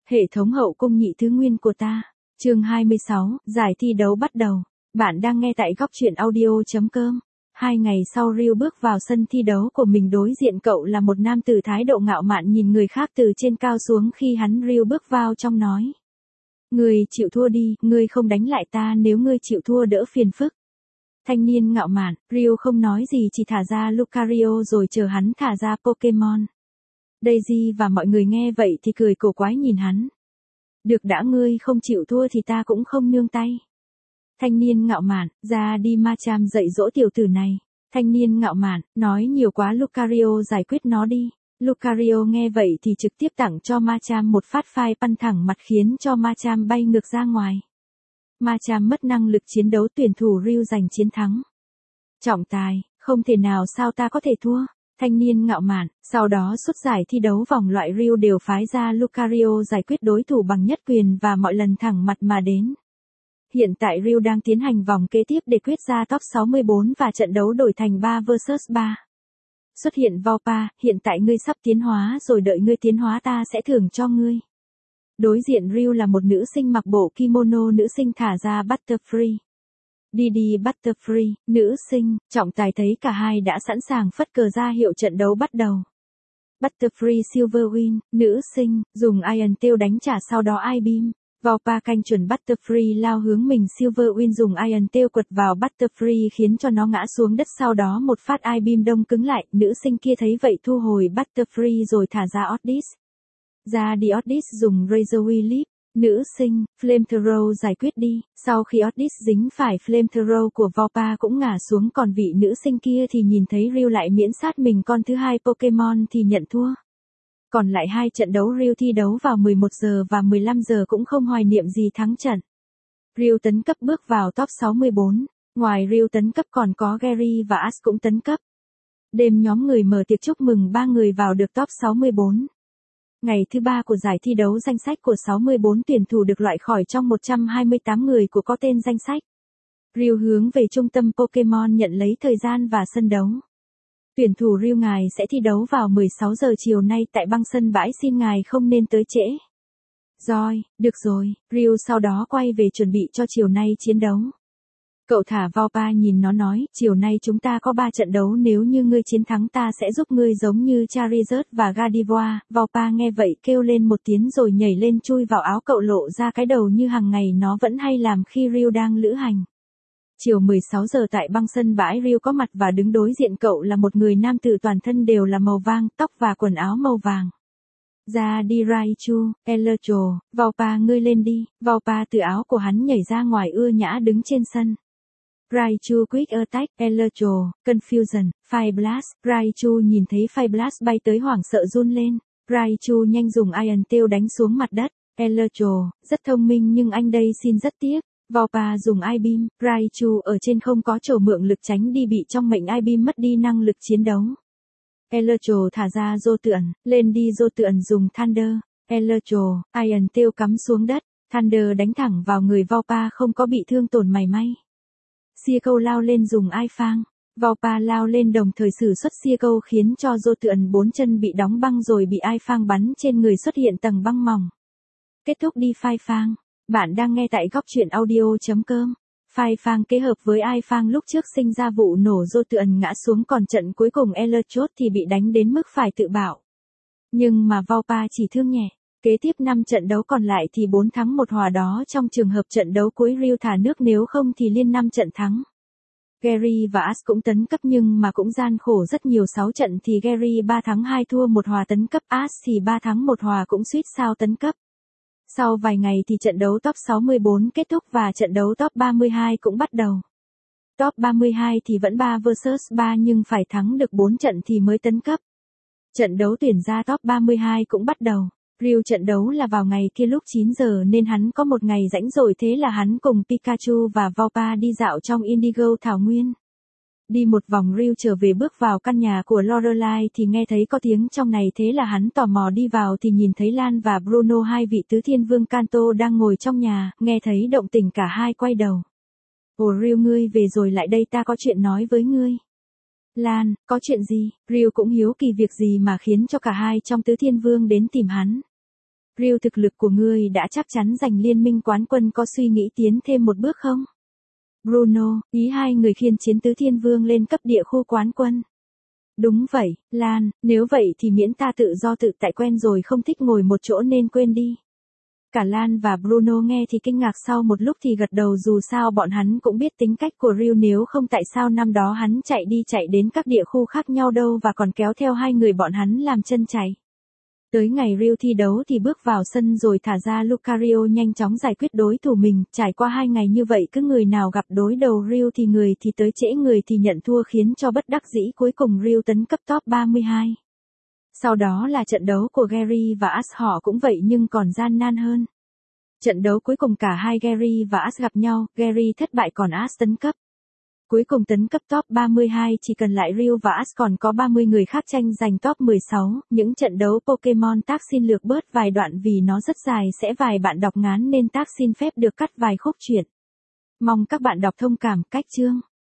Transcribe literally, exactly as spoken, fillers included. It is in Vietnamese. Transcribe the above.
Hệ thống hậu cung nhị thứ nguyên của ta. Chương hai mươi sáu, giải thi đấu bắt đầu. Bạn đang nghe tại góc truyện audio.com. Hai ngày sau Ryu bước vào sân thi đấu của mình, đối diện cậu là một nam tử thái độ ngạo mạn nhìn người khác từ trên cao xuống. Khi hắn Ryu bước vào trong nói: "Ngươi chịu thua đi, ngươi không đánh lại ta, nếu ngươi chịu thua đỡ phiền phức." Thanh niên ngạo mạn, Ryu không nói gì, chỉ thả ra Lucario rồi chờ hắn thả ra Pokemon. Daisy và mọi người nghe vậy thì cười cổ quái nhìn hắn. "Được đã, ngươi không chịu thua thì ta cũng không nương tay." Thanh niên ngạo mạn, ra đi Machamp dạy dỗ tiểu tử này. Thanh niên ngạo mạn, nói nhiều quá, Lucario giải quyết nó đi. Lucario nghe vậy thì trực tiếp tặng cho Machamp một phát phai bắn thẳng mặt khiến cho Machamp bay ngược ra ngoài. Machamp mất năng lực chiến đấu, tuyển thủ Ryu giành chiến thắng. Trọng tài, không thể nào, sao ta có thể thua? Thanh niên ngạo mạn, sau đó suốt giải thi đấu vòng loại Ryu đều phái ra Lucario giải quyết đối thủ bằng nhất quyền và mọi lần thẳng mặt mà đến. Hiện tại Ryu đang tiến hành vòng kế tiếp để quyết ra top sáu mươi bốn và trận đấu đổi thành ba versus ba. Xuất hiện Vaupa, hiện tại ngươi sắp tiến hóa rồi, đợi ngươi tiến hóa ta sẽ thưởng cho ngươi. Đối diện Ryu là một nữ sinh mặc bộ kimono, nữ sinh thả ra Butterfree. Đi đi Butterfree, nữ sinh, trọng tài thấy cả hai đã sẵn sàng phất cờ ra hiệu trận đấu bắt đầu. Butterfree Silverwing, nữ sinh, dùng Iron Tail đánh trả, sau đó I-beam. Vaupa canh chuẩn Butterfree lao hướng mình, Silverwing dùng Iron Tail quật vào Butterfree khiến cho nó ngã xuống đất, sau đó một phát I-beam đông cứng lại. Nữ sinh kia thấy vậy thu hồi Butterfree rồi thả ra Oddish. Ra đi Oddish dùng Razor Leaf. Nữ sinh, Flamethrower giải quyết đi. Sau khi Oddish dính phải Flamethrower của Vaupa cũng ngã xuống, còn vị nữ sinh kia thì nhìn thấy Ryu lại miễn sát mình con thứ hai Pokemon thì nhận thua. Còn lại hai trận đấu Ryu thi đấu vào mười một giờ và mười lăm giờ cũng không hoài niệm gì thắng trận. Ryu tấn cấp bước vào top sáu mươi bốn. Ngoài Ryu tấn cấp còn có Gary và Ash cũng tấn cấp. Đêm nhóm người mở tiệc chúc mừng ba người vào được top sáu mươi bốn. Ngày thứ ba của giải thi đấu, danh sách của sáu mươi bốn tuyển thủ được loại khỏi trong một trăm hai mươi tám người của có tên danh sách. Ryu hướng về trung tâm Pokemon nhận lấy thời gian và sân đấu. Tuyển thủ Ryu, ngài sẽ thi đấu vào mười sáu giờ chiều nay tại băng sân bãi, xin ngài không nên tới trễ. Rồi, được rồi, Ryu sau đó quay về chuẩn bị cho chiều nay chiến đấu. Cậu thả Vaupa nhìn nó nói, chiều nay chúng ta có ba trận đấu, nếu như ngươi chiến thắng ta sẽ giúp ngươi giống như Charizard và Gardevoir. Vaupa nghe vậy kêu lên một tiếng rồi nhảy lên chui vào áo cậu, lộ ra cái đầu như hàng ngày nó vẫn hay làm khi Ryu đang lữ hành. Chiều mười sáu giờ tại băng sân bãi, Ryu có mặt và đứng đối diện cậu là một người nam tử toàn thân đều là màu vàng, tóc và quần áo màu vàng. Ra đi Raichu, Electro, Vaupa ngươi lên đi. Vaupa từ áo của hắn nhảy ra ngoài ưa nhã đứng trên sân. Raichu Quick Attack, Electro, Confusion, Fire Blast. Raichu nhìn thấy Fire Blast bay tới hoảng sợ run lên. Raichu nhanh dùng Iron Tail đánh xuống mặt đất. Electro, rất thông minh nhưng anh đây xin rất tiếc. Vaupa dùng I-beam, Raichu ở trên không có chỗ mượn lực tránh đi, bị trong mệnh I-beam mất đi năng lực chiến đấu. Electro thả ra Jolteon, lên đi Jolteon dùng Thunder. Electro, Iron Tail cắm xuống đất, Thunder đánh thẳng vào người Vaupa không có bị thương tổn mảy may. Seiko lao lên dùng I-Fang. Vaupa lao lên đồng thời sử xuất Seiko khiến cho Jolteon bốn chân bị đóng băng rồi bị I-Fang bắn trên người, xuất hiện tầng băng mỏng. Kết thúc đi Phai Phang. Bạn đang nghe tại góc truyện audio.com. Phai Phang kết hợp với I-Fang lúc trước sinh ra vụ nổ, Jolteon ngã xuống, còn trận cuối cùng Electrode thì bị đánh đến mức phải tự bảo. Nhưng mà Vaupa chỉ thương nhẹ. Kế tiếp năm trận đấu còn lại thì bốn thắng một hòa, đó trong trường hợp trận đấu cuối Ryu thả nước, nếu không thì liên năm trận thắng. Gary và Ash cũng tấn cấp nhưng mà cũng gian khổ rất nhiều, sáu trận thì Gary ba thắng hai thua một hòa tấn cấp, Ash thì ba thắng một hòa cũng suýt sao tấn cấp. Sau vài ngày thì trận đấu top sáu mươi bốn kết thúc và trận đấu top ba mươi hai cũng bắt đầu. Top ba mươi hai thì vẫn ba versus ba nhưng phải thắng được bốn trận thì mới tấn cấp. Trận đấu tuyển ra top ba mươi hai cũng bắt đầu. Ryu trận đấu là vào ngày kia lúc chín giờ nên hắn có một ngày rảnh rỗi, thế là hắn cùng Pikachu và Vaupa đi dạo trong Indigo Thảo Nguyên. Đi một vòng Ryu trở về, bước vào căn nhà của Lorelai thì nghe thấy có tiếng trong này, thế là hắn tò mò đi vào thì nhìn thấy Lan và Bruno, hai vị tứ thiên vương Kanto đang ngồi trong nhà, nghe thấy động tĩnh cả hai quay đầu. Ồ Ryu, ngươi về rồi, lại đây ta có chuyện nói với ngươi. Lan, có chuyện gì? Ryu cũng hiếu kỳ việc gì mà khiến cho cả hai trong tứ thiên vương đến tìm hắn. Ryu, thực lực của ngươi đã chắc chắn giành liên minh quán quân, có suy nghĩ tiến thêm một bước không? Bruno, ý hai người khiên chiến tứ thiên vương lên cấp địa khu quán quân. Đúng vậy, Lan, nếu vậy thì miễn ta tự do tự tại, quen rồi không thích ngồi một chỗ nên quên đi. Cả Lan và Bruno nghe thì kinh ngạc, sau một lúc thì gật đầu, dù sao bọn hắn cũng biết tính cách của Ryu, nếu không tại sao năm đó hắn chạy đi chạy đến các địa khu khác nhau đâu và còn kéo theo hai người bọn hắn làm chân chạy. Tới ngày Ryu thi đấu thì bước vào sân rồi thả ra Lucario nhanh chóng giải quyết đối thủ mình, trải qua hai ngày như vậy cứ người nào gặp đối đầu Ryu thì người thì tới trễ, người thì nhận thua, khiến cho bất đắc dĩ cuối cùng Ryu tấn cấp top ba mươi hai. Sau đó là trận đấu của Gary và Ash, họ cũng vậy nhưng còn gian nan hơn. Trận đấu cuối cùng cả hai Gary và Ash gặp nhau, Gary thất bại còn Ash tấn cấp. Cuối cùng tấn cấp top ba mươi hai, chỉ cần lại Ryu và Ash còn có ba mươi người khác tranh giành top mười sáu. Những trận đấu Pokemon tag xin lược bớt vài đoạn vì nó rất dài, sẽ vài bạn đọc ngán nên tag xin phép được cắt vài khúc chuyện. Mong các bạn đọc thông cảm. Cách chương